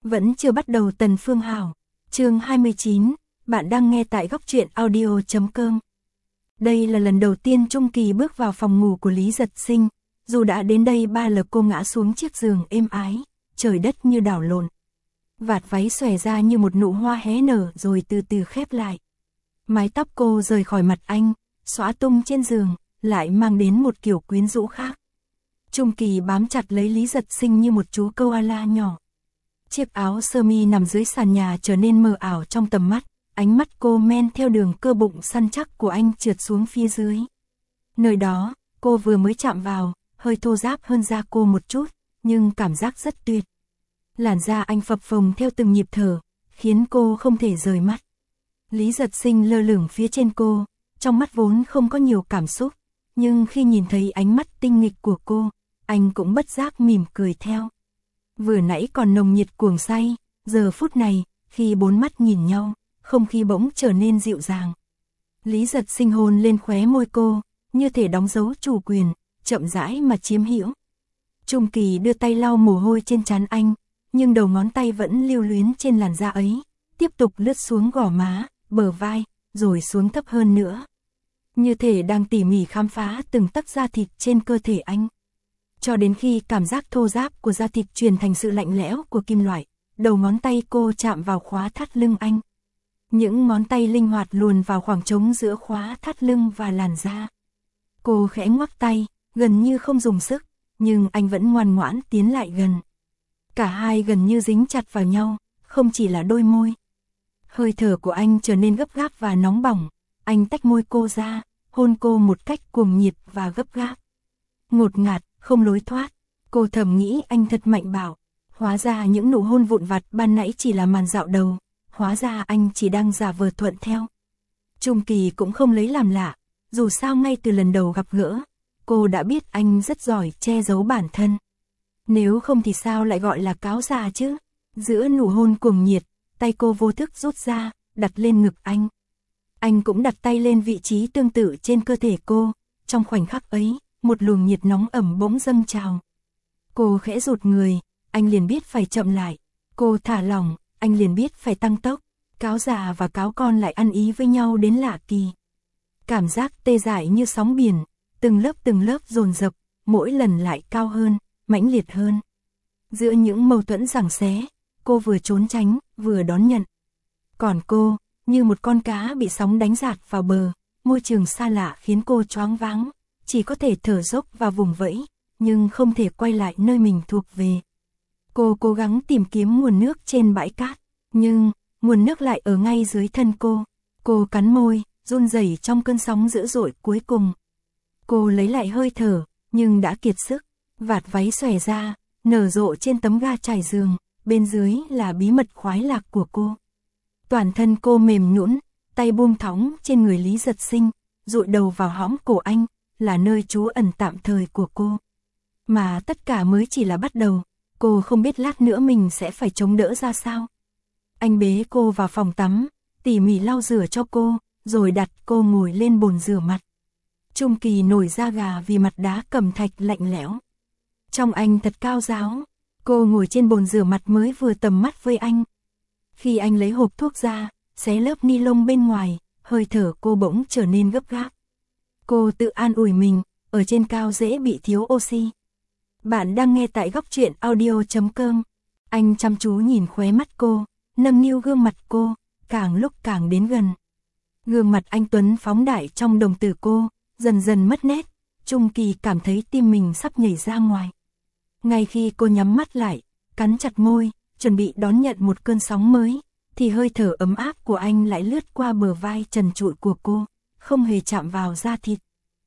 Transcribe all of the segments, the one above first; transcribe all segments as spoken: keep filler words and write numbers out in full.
Vẫn chưa bắt đầu Tần Phương Hảo. Chương hai mươi chín, bạn đang nghe tại góc truyện audio chấm com. Đây là lần đầu tiên Trung Kỳ bước vào phòng ngủ của Lý Giật Sinh, dù đã đến đây ba lần cô ngã xuống chiếc giường êm ái, trời đất như đảo lộn. Vạt váy xòe ra như một nụ hoa hé nở rồi từ từ khép lại. Mái tóc cô rời khỏi mặt anh, xõa tung trên giường, lại mang đến một kiểu quyến rũ khác. Trung Kỳ bám chặt lấy Lý Giật Sinh như một chú koala nhỏ. Chiếc áo sơ mi nằm dưới sàn nhà trở nên mờ ảo trong tầm mắt, ánh mắt cô men theo đường cơ bụng săn chắc của anh trượt xuống phía dưới. Nơi đó, cô vừa mới chạm vào, hơi thô ráp hơn da cô một chút, nhưng cảm giác rất tuyệt. Làn da anh phập phồng theo từng nhịp thở, khiến cô không thể rời mắt. Lý Giật Sinh lơ lửng phía trên cô, trong mắt vốn không có nhiều cảm xúc, nhưng khi nhìn thấy ánh mắt tinh nghịch của cô, anh cũng bất giác mỉm cười theo. Vừa nãy còn nồng nhiệt cuồng say, giờ phút này, khi bốn mắt nhìn nhau, không khí bỗng trở nên dịu dàng. Lý Giật Sinh hôn lên khóe môi cô, như thể đóng dấu chủ quyền, chậm rãi mà chiếm hữu. Trung Kỳ đưa tay lau mồ hôi trên trán anh, nhưng đầu ngón tay vẫn lưu luyến trên làn da ấy, tiếp tục lướt xuống gò má, bờ vai, rồi xuống thấp hơn nữa. Như thể đang tỉ mỉ khám phá từng tấc da thịt trên cơ thể anh. Cho đến khi cảm giác thô ráp của da thịt chuyển thành sự lạnh lẽo của kim loại, đầu ngón tay cô chạm vào khóa thắt lưng anh. Những ngón tay linh hoạt luồn vào khoảng trống giữa khóa thắt lưng và làn da. Cô khẽ ngoắc tay, gần như không dùng sức, nhưng anh vẫn ngoan ngoãn tiến lại gần. Cả hai gần như dính chặt vào nhau, không chỉ là đôi môi. Hơi thở của anh trở nên gấp gáp và nóng bỏng, anh tách môi cô ra, hôn cô một cách cuồng nhiệt và gấp gáp. Ngột ngạt, không lối thoát, cô thầm nghĩ anh thật mạnh bạo. Hóa ra những nụ hôn vụn vặt ban nãy chỉ là màn dạo đầu, hóa ra anh chỉ đang giả vờ thuận theo. Trung Kỳ cũng không lấy làm lạ, dù sao ngay từ lần đầu gặp gỡ, cô đã biết anh rất giỏi che giấu bản thân. Nếu không thì sao lại gọi là cáo già chứ? Giữa nụ hôn cuồng nhiệt, tay cô vô thức rút ra, đặt lên ngực anh. Anh cũng đặt tay lên vị trí tương tự trên cơ thể cô, trong khoảnh khắc ấy, một luồng nhiệt nóng ẩm bỗng dâng trào. Cô khẽ rụt người, anh liền biết phải chậm lại. Cô thả lỏng, anh liền biết phải tăng tốc. Cáo già và cáo con lại ăn ý với nhau đến lạ kỳ. Cảm giác tê dại như sóng biển, từng lớp từng lớp dồn dập, mỗi lần lại cao hơn, mãnh liệt hơn. Giữa những mâu thuẫn giằng xé, cô vừa trốn tránh, vừa đón nhận. Còn cô, như một con cá bị sóng đánh dạt vào bờ, môi trường xa lạ khiến cô choáng váng, chỉ có thể thở dốc và vùng vẫy, nhưng không thể quay lại nơi mình thuộc về. Cô cố gắng tìm kiếm nguồn nước trên bãi cát, nhưng nguồn nước lại ở ngay dưới thân cô. Cô cắn môi, run rẩy trong cơn sóng dữ dội cuối cùng. Cô lấy lại hơi thở, nhưng đã kiệt sức. Vạt váy xòe ra, nở rộ trên tấm ga trải giường, bên dưới là bí mật khoái lạc của cô. Toàn thân cô mềm nhũn, tay buông thõng trên người Lý Giật Sinh, dụi đầu vào hõm cổ anh, là nơi trú ẩn tạm thời của cô. Mà tất cả mới chỉ là bắt đầu, cô không biết lát nữa mình sẽ phải chống đỡ ra sao. Anh bế cô vào phòng tắm, tỉ mỉ lau rửa cho cô, rồi đặt cô ngồi lên bồn rửa mặt. Trung Kỳ nổi da gà vì mặt đá cẩm thạch lạnh lẽo. Trong anh thật cao ráo, cô ngồi trên bồn rửa mặt mới vừa tầm mắt với anh. Khi anh lấy hộp thuốc ra, xé lớp ni lông bên ngoài, hơi thở cô bỗng trở nên gấp gáp. Cô tự an ủi mình, ở trên cao dễ bị thiếu oxy. Bạn đang nghe tại góc truyện audio chấm com. Anh chăm chú nhìn khóe mắt cô, nâng niu gương mặt cô, càng lúc càng đến gần. Gương mặt anh tuấn phóng đại trong đồng tử cô, dần dần mất nét. Trung Kỳ cảm thấy tim mình sắp nhảy ra ngoài. Ngay khi cô nhắm mắt lại, cắn chặt môi, chuẩn bị đón nhận một cơn sóng mới, thì hơi thở ấm áp của anh lại lướt qua bờ vai trần trụi của cô, không hề chạm vào da thịt.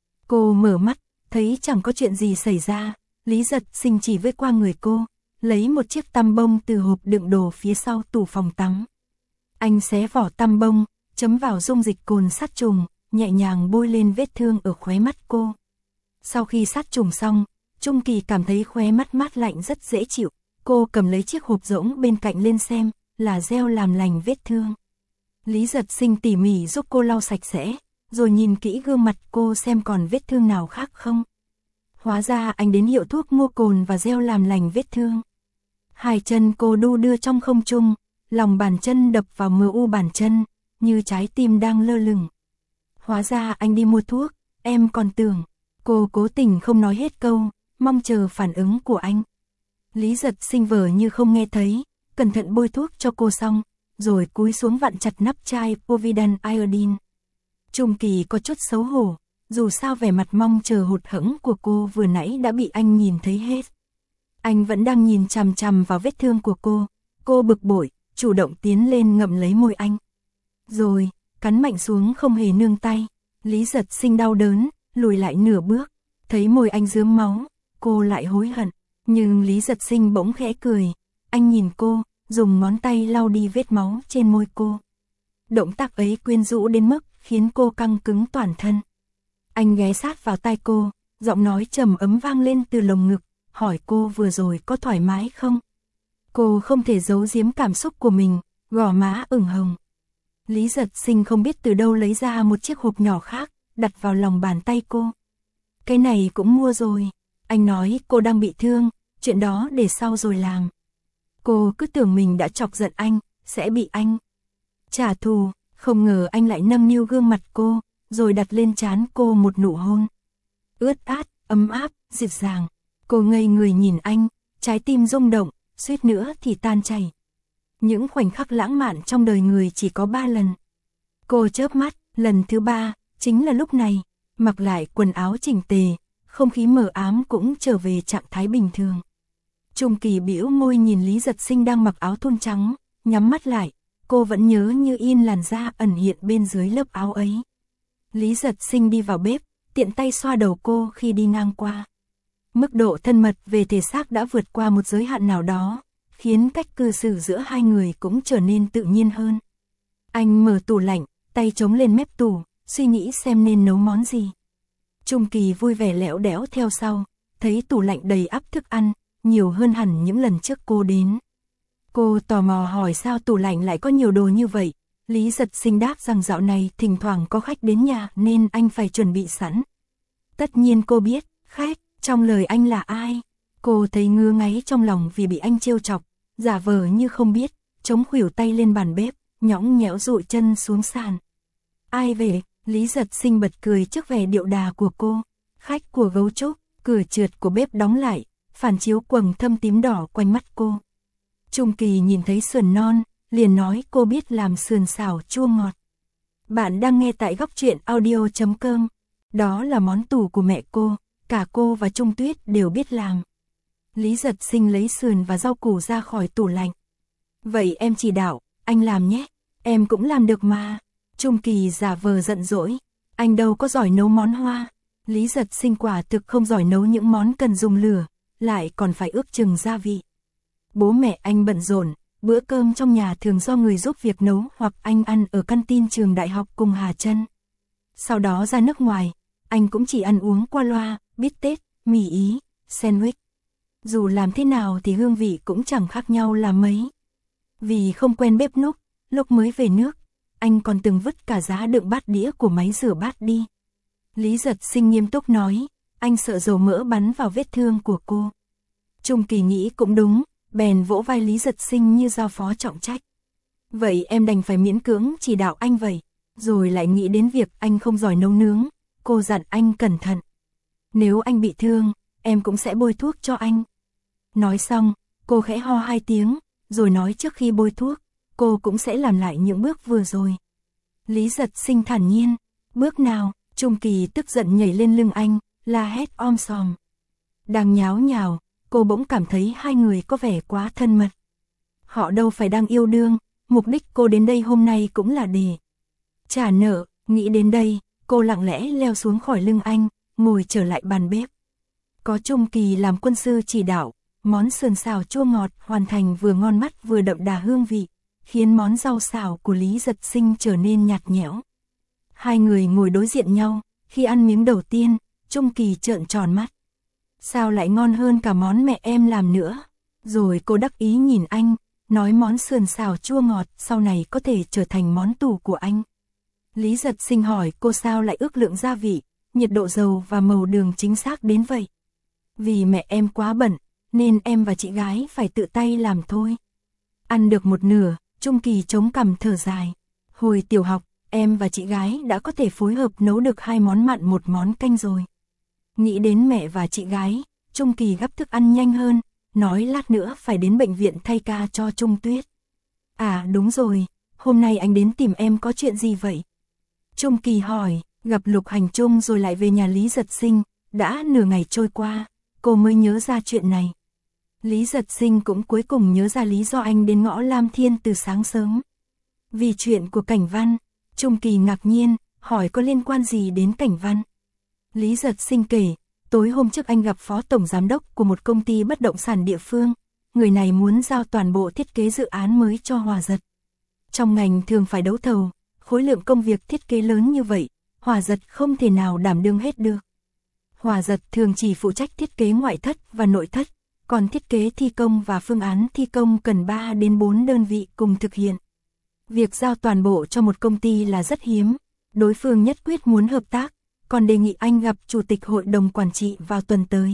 Cô mở mắt, thấy chẳng có chuyện gì xảy ra. Lý Giật Sinh chỉ vây qua người cô, lấy một chiếc tăm bông từ hộp đựng đồ phía sau tủ phòng tắm. Anh xé vỏ tăm bông, chấm vào dung dịch cồn sát trùng, nhẹ nhàng bôi lên vết thương ở khóe mắt cô. Sau khi sát trùng xong, Trung Kỳ cảm thấy khóe mắt mát lạnh rất dễ chịu. Cô cầm lấy chiếc hộp rỗng bên cạnh lên xem, là gel làm lành vết thương. Lý Giật Sinh tỉ mỉ giúp cô lau sạch sẽ, rồi nhìn kỹ gương mặt cô xem còn vết thương nào khác không. Hóa ra anh đến hiệu thuốc mua cồn và gel làm lành vết thương. Hai chân cô đu đưa trong không trung, lòng bàn chân đập vào mờ u bàn chân, như trái tim đang lơ lửng. Hóa ra anh đi mua thuốc, em còn tưởng. Cô cố tình không nói hết câu, mong chờ phản ứng của anh. Lý Giật Sinh vờ như không nghe thấy, cẩn thận bôi thuốc cho cô xong, rồi cúi xuống vặn chặt nắp chai Povidone Iodine. Trung Kỳ có chút xấu hổ, dù sao vẻ mặt mong chờ hụt hẫng của cô vừa nãy đã bị anh nhìn thấy hết. Anh vẫn đang nhìn chằm chằm vào vết thương của cô, cô bực bội, chủ động tiến lên ngậm lấy môi anh. Rồi, cắn mạnh xuống không hề nương tay. Lý Giật Sinh đau đớn, lùi lại nửa bước, thấy môi anh rướm máu, cô lại hối hận. Nhưng Lý Giật Sinh bỗng khẽ cười, anh nhìn cô, dùng ngón tay lau đi vết máu trên môi cô. Động tác ấy quyến rũ đến mức khiến cô căng cứng toàn thân. Anh ghé sát vào tai cô, giọng nói trầm ấm vang lên từ lồng ngực, hỏi cô vừa rồi có thoải mái không? Cô không thể giấu giếm cảm xúc của mình, gò má ửng hồng. Lý Giật Sinh không biết từ đâu lấy ra một chiếc hộp nhỏ khác, đặt vào lòng bàn tay cô. Cái này cũng mua rồi. Anh nói cô đang bị thương, chuyện đó để sau rồi làm. Cô cứ tưởng mình đã chọc giận anh, sẽ bị anh trả thù, không ngờ anh lại nâng niu gương mặt cô, rồi đặt lên trán cô một nụ hôn. Ướt át, ấm áp, dịu dàng. Cô ngây người nhìn anh, trái tim rung động, suýt nữa thì tan chảy. Những khoảnh khắc lãng mạn trong đời người chỉ có ba lần. Cô chớp mắt, lần thứ ba, chính là lúc này, mặc lại quần áo chỉnh tề, không khí mờ ám cũng trở về trạng thái bình thường. Trung Kỳ bĩu môi nhìn Lý Giật Sinh đang mặc áo thun trắng, nhắm mắt lại, cô vẫn nhớ như in làn da ẩn hiện bên dưới lớp áo ấy. Lý Giật Sinh đi vào bếp, tiện tay xoa đầu cô khi đi ngang qua. Mức độ thân mật về thể xác đã vượt qua một giới hạn nào đó, khiến cách cư xử giữa hai người cũng trở nên tự nhiên hơn. Anh mở tủ lạnh, tay chống lên mép tủ, suy nghĩ xem nên nấu món gì. Trung Kỳ vui vẻ lẽo đẽo theo sau, thấy tủ lạnh đầy ắp thức ăn, nhiều hơn hẳn những lần trước cô đến. Cô tò mò hỏi sao tủ lạnh lại có nhiều đồ như vậy. Lý Giật Sinh đáp rằng dạo này thỉnh thoảng có khách đến nhà nên anh phải chuẩn bị sẵn. Tất nhiên cô biết, khách, trong lời anh là ai. Cô thấy ngứa ngáy trong lòng vì bị anh trêu chọc, giả vờ như không biết, chống khuỷu tay lên bàn bếp, nhõng nhẽo dụi chân xuống sàn. Ai về? Lý Giật Sinh bật cười trước vẻ điệu đà của cô. Khách của gấu trúc. Cửa trượt của bếp đóng lại, phản chiếu quầng thâm tím đỏ quanh mắt cô. Trung Kỳ nhìn thấy sườn non, liền nói cô biết làm sườn xào chua ngọt. Bạn đang nghe tại góc truyện audio chấm com. Đó là món tủ của mẹ cô, cả cô và Trung Tuyết đều biết làm. Lý Giật Sinh lấy sườn và rau củ ra khỏi tủ lạnh. Vậy em chỉ đạo, anh làm nhé, em cũng làm được mà. Trung Kỳ giả vờ giận dỗi, anh đâu có giỏi nấu món Hoa. Lý Giật Sinh quả thực không giỏi nấu những món cần dùng lửa, lại còn phải ước chừng gia vị. Bố mẹ anh bận rộn, bữa cơm trong nhà thường do người giúp việc nấu hoặc anh ăn ở căn tin trường đại học cùng Hà Trân. Sau đó ra nước ngoài, anh cũng chỉ ăn uống qua loa, bít tết, mì Ý, sandwich. Dù làm thế nào thì hương vị cũng chẳng khác nhau là mấy. Vì không quen bếp núc, lúc mới về nước, anh còn từng vứt cả giá đựng bát đĩa của máy rửa bát đi. Lý Giật Sinh nghiêm túc nói, anh sợ dầu mỡ bắn vào vết thương của cô. Trung Kỳ nghĩ cũng đúng, bèn vỗ vai Lý Giật Sinh như giao phó trọng trách. Vậy em đành phải miễn cưỡng chỉ đạo anh vậy. Rồi lại nghĩ đến việc anh không giỏi nấu nướng, cô dặn anh cẩn thận. Nếu anh bị thương, em cũng sẽ bôi thuốc cho anh. Nói xong, cô khẽ ho hai tiếng, rồi nói trước khi bôi thuốc, cô cũng sẽ làm lại những bước vừa rồi. Lý Giật Sinh thản nhiên, bước nào? Trung Kỳ tức giận nhảy lên lưng anh, la hét om sòm. Đang nháo nhào, cô bỗng cảm thấy hai người có vẻ quá thân mật. Họ đâu phải đang yêu đương, mục đích cô đến đây hôm nay cũng là để trả nợ. Nghĩ đến đây, cô lặng lẽ leo xuống khỏi lưng anh, ngồi trở lại bàn bếp. Có Trung Kỳ làm quân sư chỉ đạo, món sườn xào chua ngọt hoàn thành vừa ngon mắt vừa đậm đà hương vị, khiến món rau xào của Lý Giật Sinh trở nên nhạt nhẽo. Hai người ngồi đối diện nhau, khi ăn miếng đầu tiên, Trung Kỳ trợn tròn mắt. Sao lại ngon hơn cả món mẹ em làm nữa? Rồi cô đắc ý nhìn anh, nói món sườn xào chua ngọt sau này có thể trở thành món tủ của anh. Lý Giật Sinh hỏi cô sao lại ước lượng gia vị, nhiệt độ dầu và màu đường chính xác đến vậy. Vì mẹ em quá bận, nên em và chị gái phải tự tay làm thôi. Ăn được một nửa, Trung Kỳ chống cằm thở dài. Hồi tiểu học, em và chị gái đã có thể phối hợp nấu được hai món mặn một món canh rồi. Nghĩ đến mẹ và chị gái, Trung Kỳ gắp thức ăn nhanh hơn, nói lát nữa phải đến bệnh viện thay ca cho Trung Tuyết. À đúng rồi, hôm nay anh đến tìm em có chuyện gì vậy? Trung Kỳ hỏi, gặp Lục Hành Trung rồi lại về nhà Lý Giật Sinh, đã nửa ngày trôi qua, cô mới nhớ ra chuyện này. Lý Giật Sinh cũng cuối cùng nhớ ra lý do anh đến ngõ Lam Thiên từ sáng sớm. Vì chuyện của Cảnh Văn. Trung Kỳ ngạc nhiên, hỏi có liên quan gì đến Cảnh Văn. Lý Giật Sinh kể, tối hôm trước anh gặp phó tổng giám đốc của một công ty bất động sản địa phương. Người này muốn giao toàn bộ thiết kế dự án mới cho Hòa Giật. Trong ngành thường phải đấu thầu, khối lượng công việc thiết kế lớn như vậy, Hòa Giật không thể nào đảm đương hết được. Hòa Giật thường chỉ phụ trách thiết kế ngoại thất và nội thất, còn thiết kế thi công và phương án thi công cần ba đến bốn đơn vị cùng thực hiện. Việc giao toàn bộ cho một công ty là rất hiếm, đối phương nhất quyết muốn hợp tác, còn đề nghị anh gặp chủ tịch hội đồng quản trị vào tuần tới.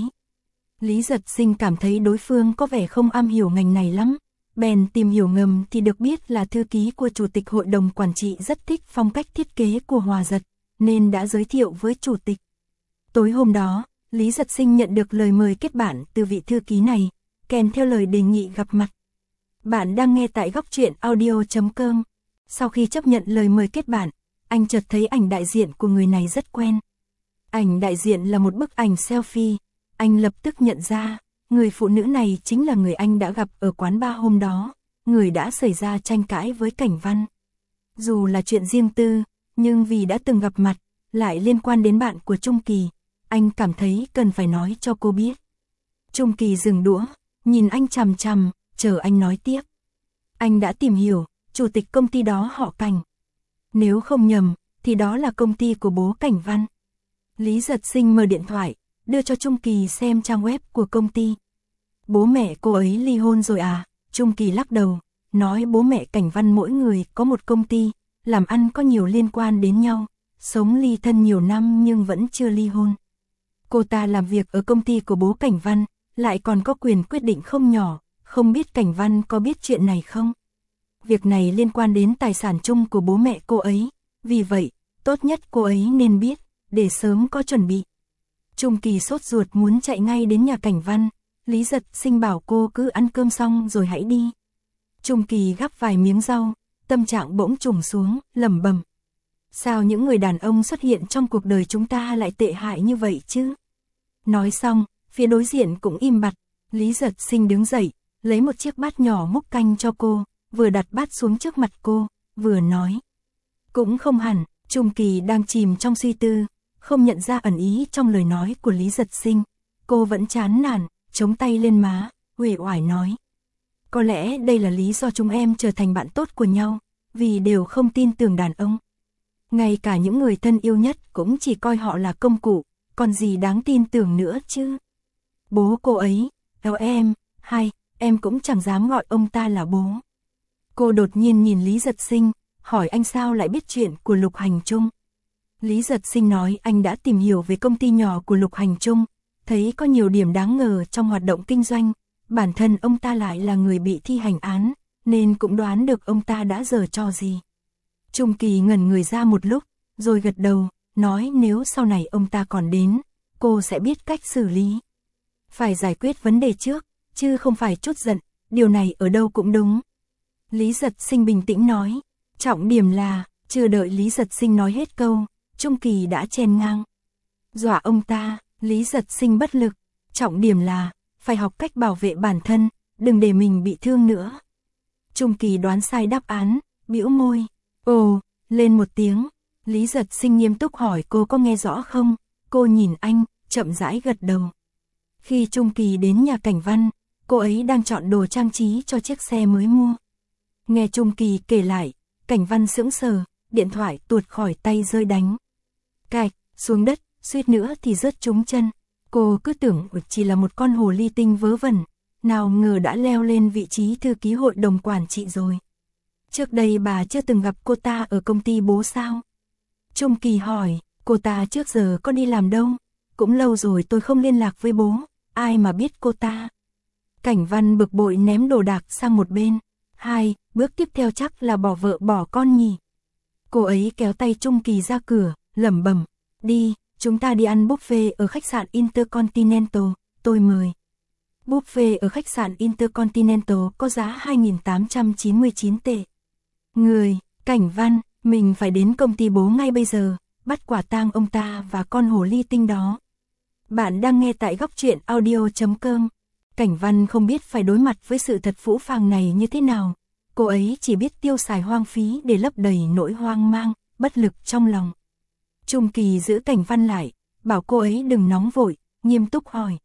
Lý Giật Sinh cảm thấy đối phương có vẻ không am hiểu ngành này lắm, bèn tìm hiểu ngầm thì được biết là thư ký của chủ tịch hội đồng quản trị rất thích phong cách thiết kế của Hòa Giật, nên đã giới thiệu với chủ tịch. Tối hôm đó, Lý Giật Sinh nhận được lời mời kết bạn từ vị thư ký này, kèm theo lời đề nghị gặp mặt. Bạn đang nghe tại góc truyện audio chấm com. Sau khi chấp nhận lời mời kết bạn, anh chợt thấy ảnh đại diện của người này rất quen. Ảnh đại diện là một bức ảnh selfie, anh lập tức nhận ra, người phụ nữ này chính là người anh đã gặp ở quán bar hôm đó, người đã xảy ra tranh cãi với Cảnh Văn. Dù là chuyện riêng tư, nhưng vì đã từng gặp mặt, lại liên quan đến bạn của Trung Kỳ, anh cảm thấy cần phải nói cho cô biết. Trung Kỳ dừng đũa, nhìn anh chằm chằm, chờ anh nói tiếp. Anh đã tìm hiểu, chủ tịch công ty đó họ Cảnh. Nếu không nhầm, thì đó là công ty của bố Cảnh Văn. Lý Giật Sinh mở điện thoại, đưa cho Trung Kỳ xem trang web của công ty. Bố mẹ cô ấy ly hôn rồi à? Trung Kỳ lắc đầu, nói bố mẹ Cảnh Văn mỗi người có một công ty, làm ăn có nhiều liên quan đến nhau, sống ly thân nhiều năm nhưng vẫn chưa ly hôn. Cô ta làm việc ở công ty của bố Cảnh Văn, lại còn có quyền quyết định không nhỏ, không biết Cảnh Văn có biết chuyện này không? Việc này liên quan đến tài sản chung của bố mẹ cô ấy, vì vậy, tốt nhất cô ấy nên biết, để sớm có chuẩn bị. Trung Kỳ sốt ruột muốn chạy ngay đến nhà Cảnh Văn, Lý Giật Sinh bảo cô cứ ăn cơm xong rồi hãy đi. Trung Kỳ gắp vài miếng rau, tâm trạng bỗng trùng xuống, lẩm bẩm. Sao những người đàn ông xuất hiện trong cuộc đời chúng ta lại tệ hại như vậy chứ? Nói xong, phía đối diện cũng im bặt, Lý Giật Sinh đứng dậy, lấy một chiếc bát nhỏ múc canh cho cô, vừa đặt bát xuống trước mặt cô, vừa nói. Cũng không hẳn, Trung Kỳ đang chìm trong suy tư, không nhận ra ẩn ý trong lời nói của Lý Giật Sinh. Cô vẫn chán nản, chống tay lên má, uể oải nói. Có lẽ đây là lý do chúng em trở thành bạn tốt của nhau, vì đều không tin tưởng đàn ông. Ngay cả những người thân yêu nhất cũng chỉ coi họ là công cụ, còn gì đáng tin tưởng nữa chứ. Bố cô ấy, eo em, hay, em cũng chẳng dám gọi ông ta là bố. Cô đột nhiên nhìn Lý Giật Sinh, hỏi anh sao lại biết chuyện của Lục Hành Trung. Lý Giật Sinh nói anh đã tìm hiểu về công ty nhỏ của Lục Hành Trung, thấy có nhiều điểm đáng ngờ trong hoạt động kinh doanh, bản thân ông ta lại là người bị thi hành án, nên cũng đoán được ông ta đã giở trò gì. Trung Kỳ ngẩn người ra một lúc, rồi gật đầu, nói nếu sau này ông ta còn đến, cô sẽ biết cách xử lý. Phải giải quyết vấn đề trước, chứ không phải trút giận, điều này ở đâu cũng đúng. Lý Giật Sinh bình tĩnh nói, trọng điểm là, chưa đợi Lý Giật Sinh nói hết câu, Trung Kỳ đã chen ngang. Dọa ông ta, Lý Giật Sinh bất lực, trọng điểm là, phải học cách bảo vệ bản thân, đừng để mình bị thương nữa. Trung Kỳ đoán sai đáp án, bĩu môi, ồ, lên một tiếng. Lý Giật Sinh nghiêm túc hỏi cô có nghe rõ không, cô nhìn anh, chậm rãi gật đầu. Khi Trung Kỳ đến nhà Cảnh Văn, cô ấy đang chọn đồ trang trí cho chiếc xe mới mua. Nghe Trung Kỳ kể lại, Cảnh Văn sững sờ, điện thoại tuột khỏi tay rơi đánh. Cạch, xuống đất, suýt nữa thì rớt trúng chân. Cô cứ tưởng chỉ là một con hồ ly tinh vớ vẩn, nào ngờ đã leo lên vị trí thư ký hội đồng quản trị rồi. Trước đây bà chưa từng gặp cô ta ở công ty bố sao? Trung Kỳ hỏi, cô ta trước giờ có đi làm đâu? Cũng lâu rồi tôi không liên lạc với bố, ai mà biết cô ta? Cảnh Văn bực bội ném đồ đạc sang một bên. Hai, bước tiếp theo chắc là bỏ vợ bỏ con nhỉ. Cô ấy kéo tay Trung Kỳ ra cửa, lẩm bẩm, đi, chúng ta đi ăn buffet ở khách sạn Intercontinental, tôi mời. Buffet ở khách sạn Intercontinental có giá hai nghìn tám trăm chín mươi chín tệ. Người, Cảnh Văn, mình phải đến công ty bố ngay bây giờ, bắt quả tang ông ta và con hồ ly tinh đó. Bạn đang nghe tại góc truyện audio chấm com. Cảnh Văn không biết phải đối mặt với sự thật phũ phàng này như thế nào. Cô ấy chỉ biết tiêu xài hoang phí để lấp đầy nỗi hoang mang, bất lực trong lòng. Trung Kỳ giữ Cảnh Văn lại, bảo cô ấy đừng nóng vội, nghiêm túc hỏi.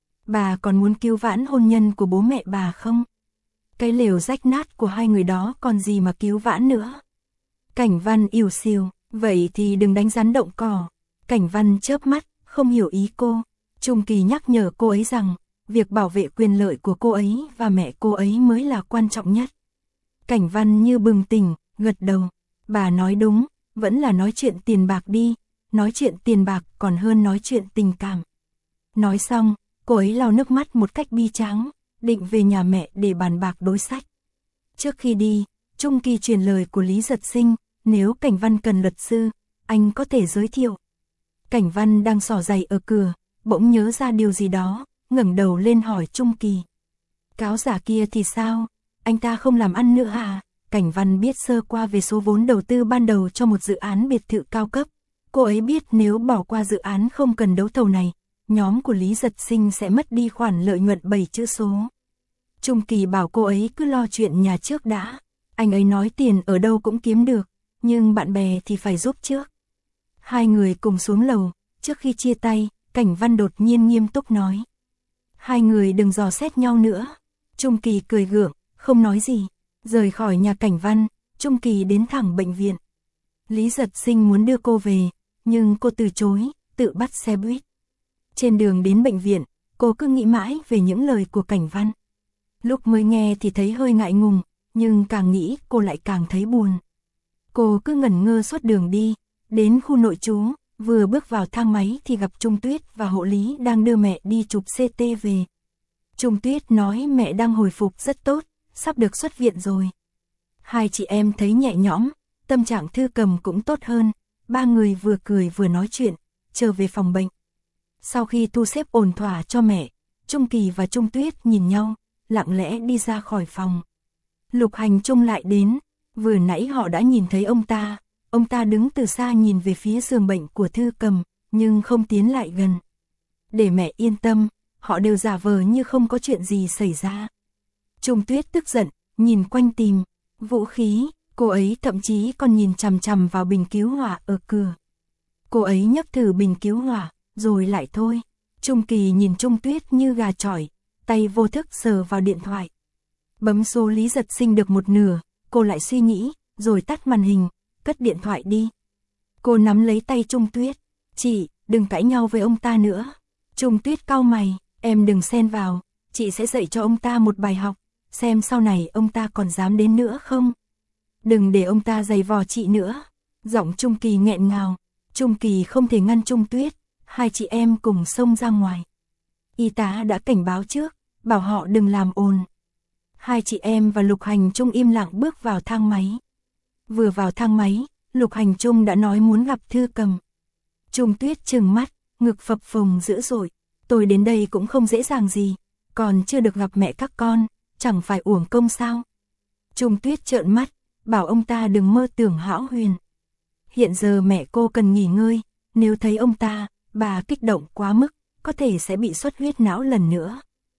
Bà còn muốn cứu vãn hôn nhân của bố mẹ bà không? Cái lều rách nát của hai người đó còn gì mà cứu vãn nữa. Cảnh Văn ỉu xìu, vậy thì đừng đánh rắn động cỏ. Cảnh Văn chớp mắt, không hiểu ý cô. Trung Kỳ nhắc nhở cô ấy rằng, việc bảo vệ quyền lợi của cô ấy và mẹ cô ấy mới là quan trọng nhất. Cảnh Văn như bừng tỉnh, gật đầu. Bà nói đúng, vẫn là nói chuyện tiền bạc đi, nói chuyện tiền bạc còn hơn nói chuyện tình cảm. Nói xong, cô ấy lau nước mắt một cách bi tráng, định về nhà mẹ để bàn bạc đối sách. Trước khi đi, Trung Kỳ truyền lời của Lý Giật Sinh, nếu Cảnh Văn cần luật sư, anh có thể giới thiệu. Cảnh Văn đang xỏ giày ở cửa, bỗng nhớ ra điều gì đó, ngẩng đầu lên hỏi Trung Kỳ. Cáo giả kia thì sao? Anh ta không làm ăn nữa à? Cảnh Văn biết sơ qua về số vốn đầu tư ban đầu cho một dự án biệt thự cao cấp. Cô ấy biết nếu bỏ qua dự án không cần đấu thầu này, nhóm của Lý Giật Sinh sẽ mất đi khoản lợi nhuận bảy chữ số. Trung Kỳ bảo cô ấy cứ lo chuyện nhà trước đã. Anh ấy nói tiền ở đâu cũng kiếm được, nhưng bạn bè thì phải giúp trước. Hai người cùng xuống lầu, trước khi chia tay, Cảnh Văn đột nhiên nghiêm túc nói. Hai người đừng dò xét nhau nữa. Trung Kỳ cười gượng, không nói gì. Rời khỏi nhà Cảnh Văn, Trung Kỳ đến thẳng bệnh viện. Lý Giật Sinh muốn đưa cô về, nhưng cô từ chối, tự bắt xe buýt. Trên đường đến bệnh viện, cô cứ nghĩ mãi về những lời của Cảnh Văn. Lúc mới nghe thì thấy hơi ngại ngùng, nhưng càng nghĩ cô lại càng thấy buồn. Cô cứ ngẩn ngơ suốt đường đi, đến khu nội trú, vừa bước vào thang máy thì gặp Trung Tuyết và hộ lý đang đưa mẹ đi chụp xê tê về. Trung Tuyết nói mẹ đang hồi phục rất tốt, sắp được xuất viện rồi. Hai chị em thấy nhẹ nhõm, tâm trạng Thư Cầm cũng tốt hơn, ba người vừa cười vừa nói chuyện, trở về phòng bệnh. Sau khi thu xếp ổn thỏa cho mẹ, Trung Kỳ và Trung Tuyết nhìn nhau, lặng lẽ đi ra khỏi phòng. Lục Hành Trung lại đến, vừa nãy họ đã nhìn thấy ông ta, ông ta đứng từ xa nhìn về phía giường bệnh của Thư Cầm, nhưng không tiến lại gần. Để mẹ yên tâm, họ đều giả vờ như không có chuyện gì xảy ra. Trung Tuyết tức giận, nhìn quanh tìm vũ khí, cô ấy thậm chí còn nhìn chằm chằm vào bình cứu hỏa ở cửa. Cô ấy nhấc thử bình cứu hỏa, rồi lại thôi. Trung Kỳ nhìn Trung Tuyết như gà chọi, tay vô thức sờ vào điện thoại. Bấm số Lý Giật Sinh được một nửa, cô lại suy nghĩ, rồi tắt màn hình, cất điện thoại đi. Cô nắm lấy tay Trung Tuyết, chị, đừng cãi nhau với ông ta nữa. Trung Tuyết cau mày, em đừng xen vào, chị sẽ dạy cho ông ta một bài học, xem sau này ông ta còn dám đến nữa không. Đừng để ông ta giày vò chị nữa. Giọng Trung Kỳ nghẹn ngào, Trung Kỳ không thể ngăn Trung Tuyết, hai chị em cùng xông ra ngoài. Y tá đã cảnh báo trước, bảo họ đừng làm ồn. Hai chị em và Lục Hành Trung im lặng bước vào thang máy. Vừa vào thang máy, Lục Hành Trung đã nói muốn gặp Thư Cầm. Trung Tuyết trừng mắt, ngực phập phồng dữ dội. Tôi đến đây cũng không dễ dàng gì, còn chưa được gặp mẹ các con, chẳng phải uổng công sao. Trung Tuyết trợn mắt, bảo ông ta đừng mơ tưởng hão huyền. Hiện giờ mẹ cô cần nghỉ ngơi, nếu thấy ông ta, bà kích động quá mức, có thể sẽ bị xuất huyết não lần nữa.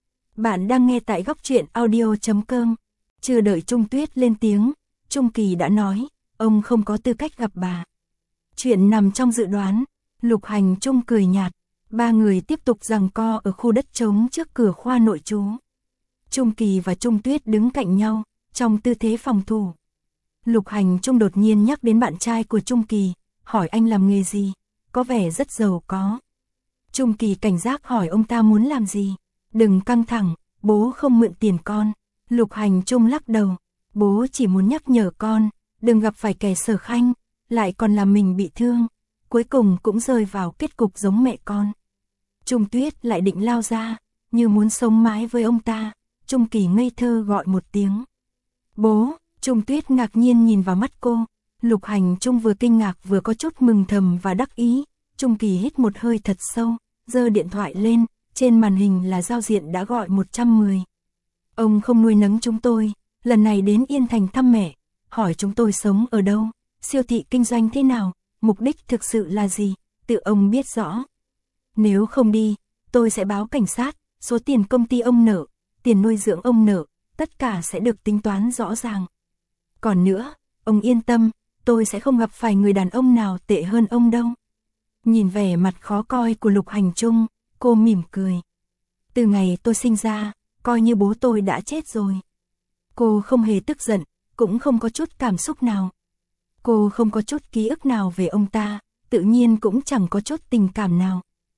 Bạn đang nghe tại góc truyện audio chấm com. Chưa đợi Trung Tuyết lên tiếng, Trung Kỳ đã nói, ông không có tư cách gặp bà. Chuyện nằm trong dự đoán. Lục Hành Trung cười nhạt. Ba người tiếp tục giằng co ở khu đất trống trước cửa khoa nội trú. Trung Kỳ và Trung Tuyết đứng cạnh nhau, trong tư thế phòng thủ. Lục Hành Trung đột nhiên nhắc đến bạn trai của Trung Kỳ, hỏi anh làm nghề gì, có vẻ rất giàu có. Trung Kỳ cảnh giác hỏi ông ta muốn làm gì. Đừng căng thẳng, bố không mượn tiền con. Lục Hành Trung lắc đầu, bố chỉ muốn nhắc nhở con, đừng gặp phải kẻ Sở Khanh, lại còn làm mình bị thương, cuối cùng cũng rơi vào kết cục giống mẹ con. Trung Tuyết lại định lao ra, như muốn sống mái với ông ta, Trung Kỳ ngây thơ gọi một tiếng. Bố, Trung Tuyết ngạc nhiên nhìn vào mắt cô. Lục Hành Trung vừa kinh ngạc vừa có chút mừng thầm và đắc ý. Trung Kỳ hít một hơi thật sâu, giơ điện thoại lên, trên màn hình là giao diện đã gọi một trăm mười. Ông không nuôi nấng chúng tôi, lần này đến Yên Thành thăm mẹ, hỏi chúng tôi sống ở đâu, siêu thị kinh doanh thế nào, mục đích thực sự là gì, tự ông biết rõ. Nếu không đi, tôi sẽ báo cảnh sát, số tiền công ty ông nợ, tiền nuôi dưỡng ông nợ, tất cả sẽ được tính toán rõ ràng. Còn nữa, ông yên tâm, tôi sẽ không gặp phải người đàn ông nào tệ hơn ông đâu. Nhìn vẻ mặt khó coi của Lục Hành Trung, cô mỉm cười. Từ ngày tôi sinh ra, coi như bố tôi đã chết rồi. Cô không hề tức giận, cũng không có chút cảm xúc nào. Cô không có chút ký ức nào về ông ta, tự nhiên cũng chẳng có chút tình cảm nào.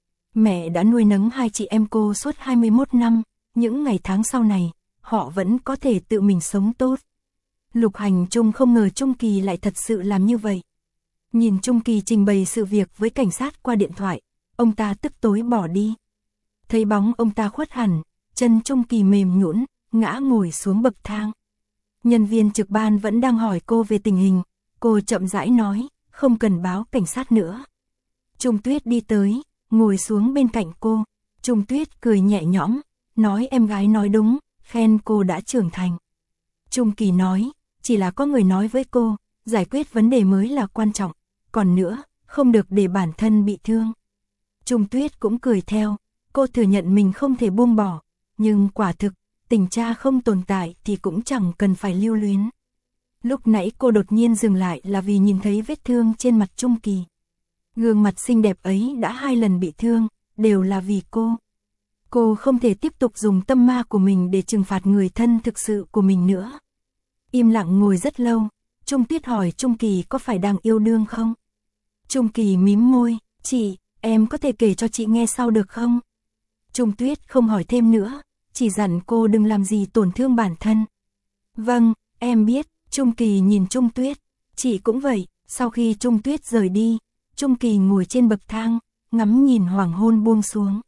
Mẹ đã nuôi nấng hai chị em cô suốt hai mươi mốt năm, những ngày tháng sau này, họ vẫn có thể tự mình sống tốt. Lục Hành Trung không ngờ Trung Kỳ lại thật sự làm như vậy. Nhìn Trung Kỳ trình bày sự việc với cảnh sát qua điện thoại, ông ta tức tối bỏ đi. Thấy bóng ông ta khuất hẳn, chân Trung Kỳ mềm nhũn, ngã ngồi xuống bậc thang. Nhân viên trực ban vẫn đang hỏi cô về tình hình, cô chậm rãi nói, không cần báo cảnh sát nữa. Trung Tuyết đi tới, ngồi xuống bên cạnh cô. Trung Tuyết cười nhẹ nhõm, nói em gái nói đúng, khen cô đã trưởng thành. Trung Kỳ nói, chỉ là có người nói với cô, giải quyết vấn đề mới là quan trọng, còn nữa, không được để bản thân bị thương. Trung Tuyết cũng cười theo, cô thừa nhận mình không thể buông bỏ, nhưng quả thực, tình cha không tồn tại thì cũng chẳng cần phải lưu luyến. Lúc nãy cô đột nhiên dừng lại là vì nhìn thấy vết thương trên mặt Trung Kỳ. Gương mặt xinh đẹp ấy đã hai lần bị thương, đều là vì cô. Cô không thể tiếp tục dùng tâm ma của mình để trừng phạt người thân thực sự của mình nữa. Im lặng ngồi rất lâu, Trung Tuyết hỏi Trung Kỳ có phải đang yêu đương không? Trung Kỳ mím môi, chị, em có thể kể cho chị nghe sau được không? Trung Tuyết không hỏi thêm nữa, chỉ dặn cô đừng làm gì tổn thương bản thân. Vâng, em biết. Trung Kỳ nhìn Trung Tuyết, chị cũng vậy. Sau khi Trung Tuyết rời đi, Trung Kỳ ngồi trên bậc thang, ngắm nhìn hoàng hôn buông xuống.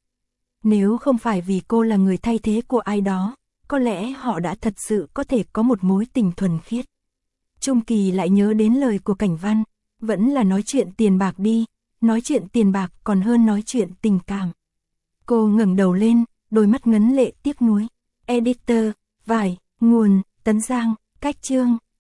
Nếu không phải vì cô là người thay thế của ai đó, có lẽ họ đã thật sự có thể có một mối tình thuần khiết. Trung Kỳ lại nhớ đến lời của Cảnh Văn, vẫn là nói chuyện tiền bạc đi, nói chuyện tiền bạc còn hơn nói chuyện tình cảm. Cô ngẩng đầu lên, đôi mắt ngấn lệ tiếc nuối. Editor, vải, nguồn, Tấn Giang, cách chương.